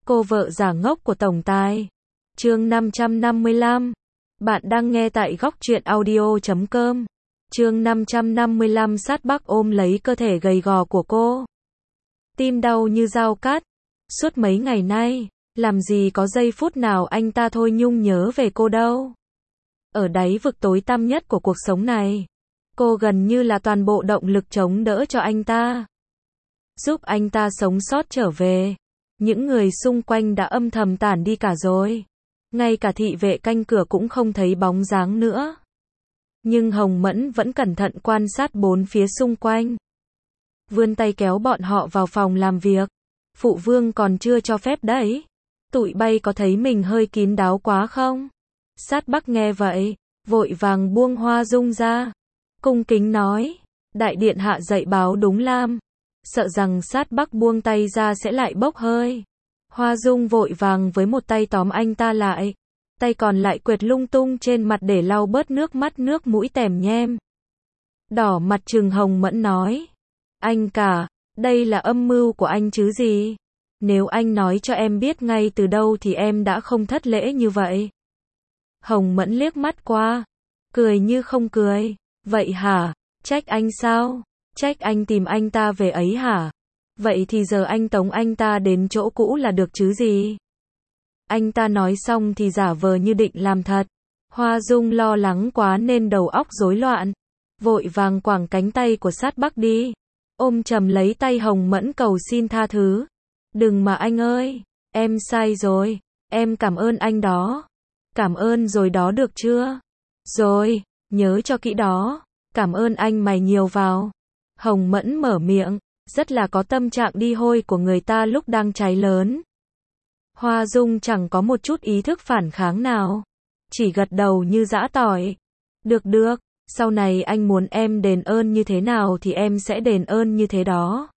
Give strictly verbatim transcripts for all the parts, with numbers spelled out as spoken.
Cô vợ giả ngốc của tổng tài. Chương năm trăm năm mươi lăm. Bạn đang nghe tại góc truyện audio chấm com. Chương năm trăm năm mươi lăm. Sát Bắc ôm lấy cơ thể gầy gò của cô. Tim đau như dao cắt. Suốt mấy ngày nay, làm gì có giây phút nào anh ta thôi nhung nhớ về cô đâu. Ở đáy vực tối tăm nhất của cuộc sống này, cô gần như là toàn bộ động lực chống đỡ cho anh ta, giúp anh ta sống sót trở về. Những người xung quanh đã âm thầm tản đi cả rồi. Ngay cả thị vệ canh cửa cũng không thấy bóng dáng nữa. Nhưng Hồng Mẫn vẫn cẩn thận quan sát bốn phía xung quanh. Vươn tay kéo bọn họ vào phòng làm việc. Phụ vương còn chưa cho phép đấy. Tụi bay có thấy mình hơi kín đáo quá không? Sát Bắc nghe vậy, vội vàng buông Hoa Dung ra. Cung kính nói, đại điện hạ dạy báo đúng lam. Sợ rằng Sát Bắc buông tay ra sẽ lại bốc hơi. Hoa Dung vội vàng với một tay tóm anh ta lại. Tay còn lại quệt lung tung trên mặt để lau bớt nước mắt nước mũi tèm nhem. Đỏ mặt trừng Hồng Mẫn nói. Anh cả, đây là âm mưu của anh chứ gì? Nếu anh nói cho em biết ngay từ đâu thì em đã không thất lễ như vậy. Hồng Mẫn liếc mắt qua, cười như không cười. Vậy hả? Trách anh sao? Trách anh tìm anh ta về ấy hả? Vậy thì giờ anh tống anh ta đến chỗ cũ là được chứ gì? Anh ta nói xong thì giả vờ như định làm thật. Hoa Dung lo lắng quá nên đầu óc rối loạn, vội vàng quàng cánh tay của Sát Bắc đi, ôm chầm lấy tay Hồng Mẫn cầu xin tha thứ. Đừng mà anh ơi, em sai rồi, em cảm ơn anh đó. Cảm ơn rồi đó được chưa? Rồi, nhớ cho kỹ đó, cảm ơn anh mày nhiều vào. Hồng Mẫn mở miệng, rất là có tâm trạng đi hôi của người ta lúc đang cháy lớn. Hoa Dung chẳng có một chút ý thức phản kháng nào, chỉ gật đầu như giã tỏi. Được được, sau này anh muốn em đền ơn như thế nào thì em sẽ đền ơn như thế đó.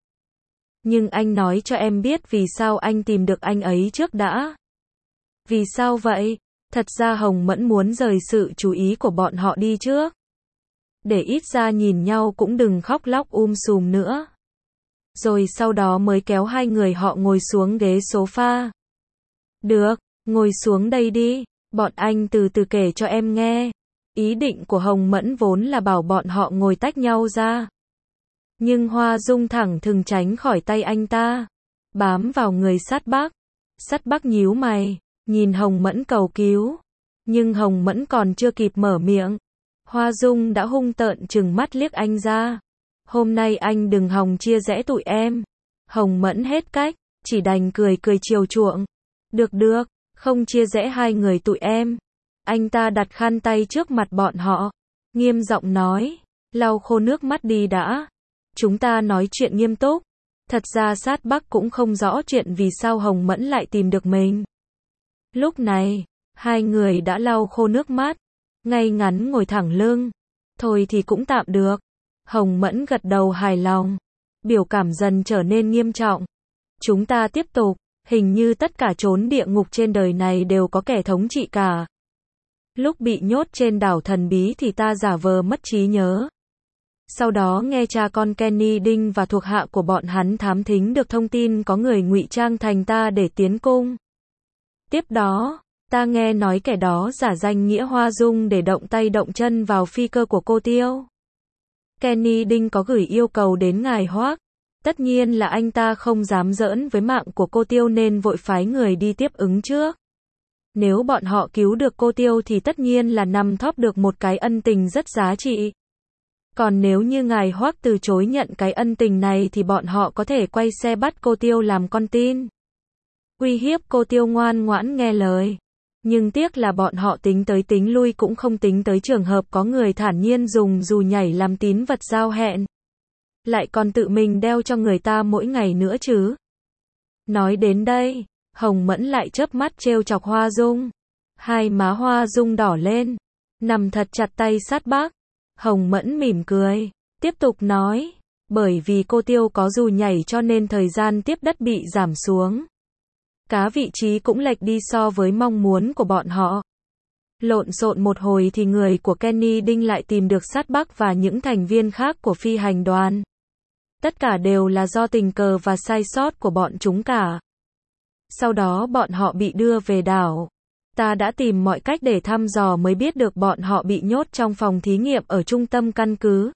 Nhưng anh nói cho em biết vì sao anh tìm được anh ấy trước đã. Vì sao vậy? Thật ra Hồng Mẫn muốn rời sự chú ý của bọn họ đi trước, để ít ra nhìn nhau cũng đừng khóc lóc um sùm nữa. Rồi sau đó mới kéo hai người họ ngồi xuống ghế sofa. Được, ngồi xuống đây đi, bọn anh từ từ kể cho em nghe. Ý định của Hồng Mẫn vốn là bảo bọn họ ngồi tách nhau ra. Nhưng Hoa Dung thẳng thừng tránh khỏi tay anh ta, bám vào người Sát Bắc. Sát Bắc nhíu mày, nhìn Hồng Mẫn cầu cứu. Nhưng Hồng Mẫn còn chưa kịp mở miệng, Hoa Dung đã hung tợn trừng mắt liếc anh ra. Hôm nay anh đừng hòng chia rẽ tụi em. Hồng Mẫn hết cách, chỉ đành cười cười chiều chuộng. Được được, không chia rẽ hai người tụi em. Anh ta đặt khăn tay trước mặt bọn họ, nghiêm giọng nói, lau khô nước mắt đi đã. Chúng ta nói chuyện nghiêm túc. Thật ra Sát Bắc cũng không rõ chuyện vì sao Hồng Mẫn lại tìm được mình. Lúc này, hai người đã lau khô nước mắt, ngay ngắn ngồi thẳng lưng. Thôi thì cũng tạm được. Hồng Mẫn gật đầu hài lòng, biểu cảm dần trở nên nghiêm trọng. Chúng ta tiếp tục, hình như tất cả chốn địa ngục trên đời này đều có kẻ thống trị cả. Lúc bị nhốt trên đảo thần bí thì ta giả vờ mất trí nhớ. Sau đó nghe cha con Kenny Đinh và thuộc hạ của bọn hắn thám thính được thông tin có người ngụy trang thành ta để tiến cung. Tiếp đó, ta nghe nói kẻ đó giả danh nghĩa Hoa Dung để động tay động chân vào phi cơ của cô Tiêu. Kenny Đinh có gửi yêu cầu đến ngài Hoác. Tất nhiên là anh ta không dám giỡn với mạng của cô Tiêu nên vội phái người đi tiếp ứng trước. Nếu bọn họ cứu được cô Tiêu thì tất nhiên là nằm thóp được một cái ân tình rất giá trị. Còn nếu như ngài Hoác từ chối nhận cái ân tình này thì bọn họ có thể quay xe bắt cô Tiêu làm con tin, uy hiếp cô Tiêu ngoan ngoãn nghe lời. Nhưng tiếc là bọn họ tính tới tính lui cũng không tính tới trường hợp có người thản nhiên dùng dù nhảy làm tín vật giao hẹn, lại còn tự mình đeo cho người ta mỗi ngày nữa chứ. Nói đến đây, Hồng Mẫn lại chớp mắt trêu chọc Hoa Dung. Hai má Hoa Dung đỏ lên, nằm thật chặt tay Sát Bắc. Hồng Mẫn mỉm cười, tiếp tục nói, bởi vì cô Tiêu có dù nhảy cho nên thời gian tiếp đất bị giảm xuống. Cá vị trí cũng lệch đi so với mong muốn của bọn họ. Lộn xộn một hồi thì người của Kenny Đinh lại tìm được Sát Bắc và những thành viên khác của phi hành đoàn. Tất cả đều là do tình cờ và sai sót của bọn chúng cả. Sau đó bọn họ bị đưa về đảo. Ta đã tìm mọi cách để thăm dò mới biết được bọn họ bị nhốt trong phòng thí nghiệm ở trung tâm căn cứ.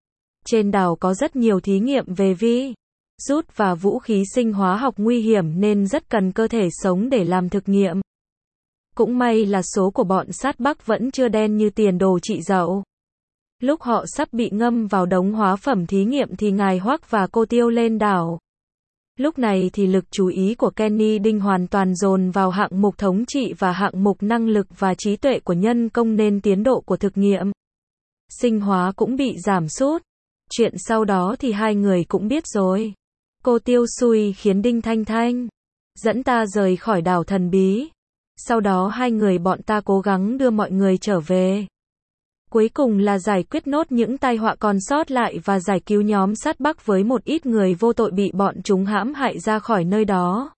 Trên đảo có rất nhiều thí nghiệm về vi rút và vũ khí sinh hóa học nguy hiểm nên rất cần cơ thể sống để làm thực nghiệm. Cũng may là số của bọn sát Bắc vẫn chưa đen như tiền đồ chị dậu. Lúc họ sắp bị ngâm vào đống hóa phẩm thí nghiệm thì ngài Hoắc và cô Tiêu lên đảo. Lúc này thì lực chú ý của Kenny Đinh hoàn toàn dồn vào hạng mục thống trị và hạng mục năng lực và trí tuệ của nhân công nên tiến độ của thực nghiệm sinh hóa cũng bị giảm sút. Chuyện sau đó thì hai người cũng biết rồi. Cô Tiêu xui khiến Đinh Thanh Thanh dẫn ta rời khỏi đảo thần bí. Sau đó hai người bọn ta cố gắng đưa mọi người trở về. Cuối cùng là giải quyết nốt những tai họa còn sót lại và giải cứu nhóm sát Bắc với một ít người vô tội bị bọn chúng hãm hại ra khỏi nơi đó.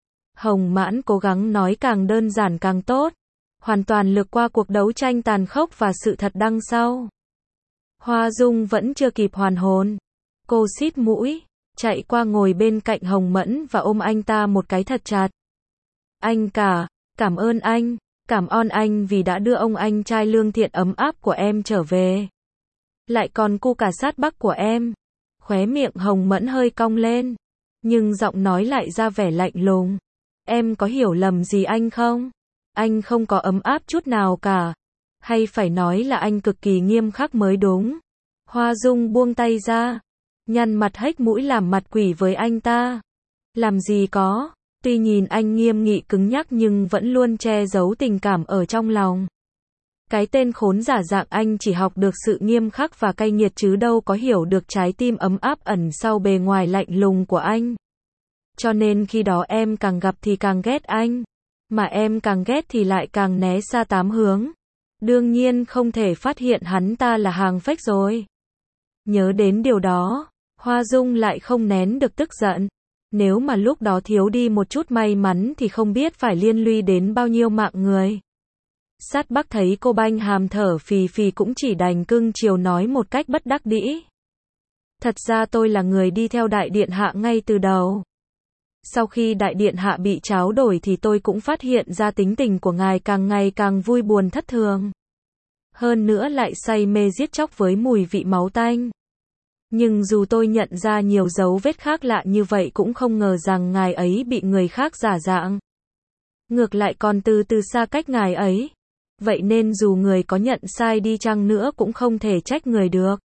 Hồng Mãn cố gắng nói càng đơn giản càng tốt. Hoàn toàn lược qua cuộc đấu tranh tàn khốc và sự thật đằng sau. Hoa Dung vẫn chưa kịp hoàn hồn. Cô xít mũi, chạy qua ngồi bên cạnh Hồng Mẫn và ôm anh ta một cái thật chặt. Anh cả, cảm ơn anh. Cảm ơn anh vì đã đưa ông anh trai lương thiện ấm áp của em trở về. Lại còn cu cả sát Bắc của em. Khóe miệng Hồng Mẫn hơi cong lên. Nhưng giọng nói lại ra vẻ lạnh lùng. Em có hiểu lầm gì anh không? Anh không có ấm áp chút nào cả. Hay phải nói là anh cực kỳ nghiêm khắc mới đúng. Hoa Dung buông tay ra. Nhăn mặt hếch mũi làm mặt quỷ với anh ta. Làm gì có. Tuy nhìn anh nghiêm nghị cứng nhắc nhưng vẫn luôn che giấu tình cảm ở trong lòng. Cái tên khốn giả dạng anh chỉ học được sự nghiêm khắc và cay nghiệt chứ đâu có hiểu được trái tim ấm áp ẩn sau bề ngoài lạnh lùng của anh. Cho nên khi đó em càng gặp thì càng ghét anh. Mà em càng ghét thì lại càng né xa tám hướng. Đương nhiên không thể phát hiện hắn ta là hàng fake rồi. Nhớ đến điều đó, Hoa Dung lại không nén được tức giận. Nếu mà lúc đó thiếu đi một chút may mắn thì không biết phải liên lụy đến bao nhiêu mạng người. Sát Bắc thấy cô banh hàm thở phì phì cũng chỉ đành cưng chiều nói một cách bất đắc dĩ. Thật ra tôi là người đi theo đại điện hạ ngay từ đầu. Sau khi đại điện hạ bị tráo đổi thì tôi cũng phát hiện ra tính tình của ngài càng ngày càng vui buồn thất thường. Hơn nữa lại say mê giết chóc với mùi vị máu tanh. Nhưng dù tôi nhận ra nhiều dấu vết khác lạ như vậy cũng không ngờ rằng ngài ấy bị người khác giả dạng. Ngược lại còn từ từ xa cách ngài ấy. Vậy nên dù người có nhận sai đi chăng nữa cũng không thể trách người được.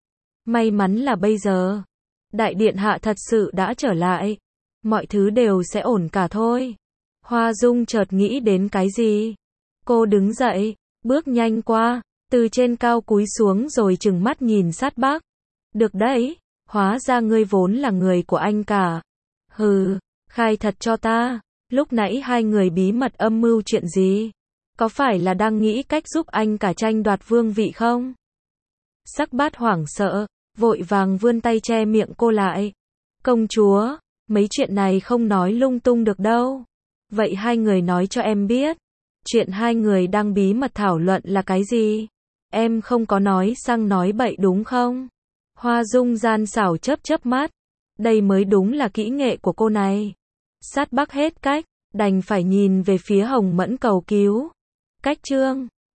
May mắn là bây giờ, đại điện hạ thật sự đã trở lại. Mọi thứ đều sẽ ổn cả thôi. Hoa Dung chợt nghĩ đến cái gì. Cô đứng dậy, bước nhanh qua, từ trên cao cúi xuống rồi trừng mắt nhìn Sát Bắc. Được đấy, hóa ra ngươi vốn là người của anh cả. Hừ, khai thật cho ta, lúc nãy hai người bí mật âm mưu chuyện gì? Có phải là đang nghĩ cách giúp anh cả tranh đoạt vương vị không? Sắc Bát hoảng sợ, vội vàng vươn tay che miệng cô lại. Công chúa, mấy chuyện này không nói lung tung được đâu. Vậy hai người nói cho em biết. Chuyện hai người đang bí mật thảo luận là cái gì? Em không có nói sang nói bậy đúng không? Hoa Dung gian xảo chớp chớp mắt. Đây mới đúng là kỹ nghệ của cô này. Sát Bắc hết cách, đành phải nhìn về phía Hồng Mẫn cầu cứu. Cách chương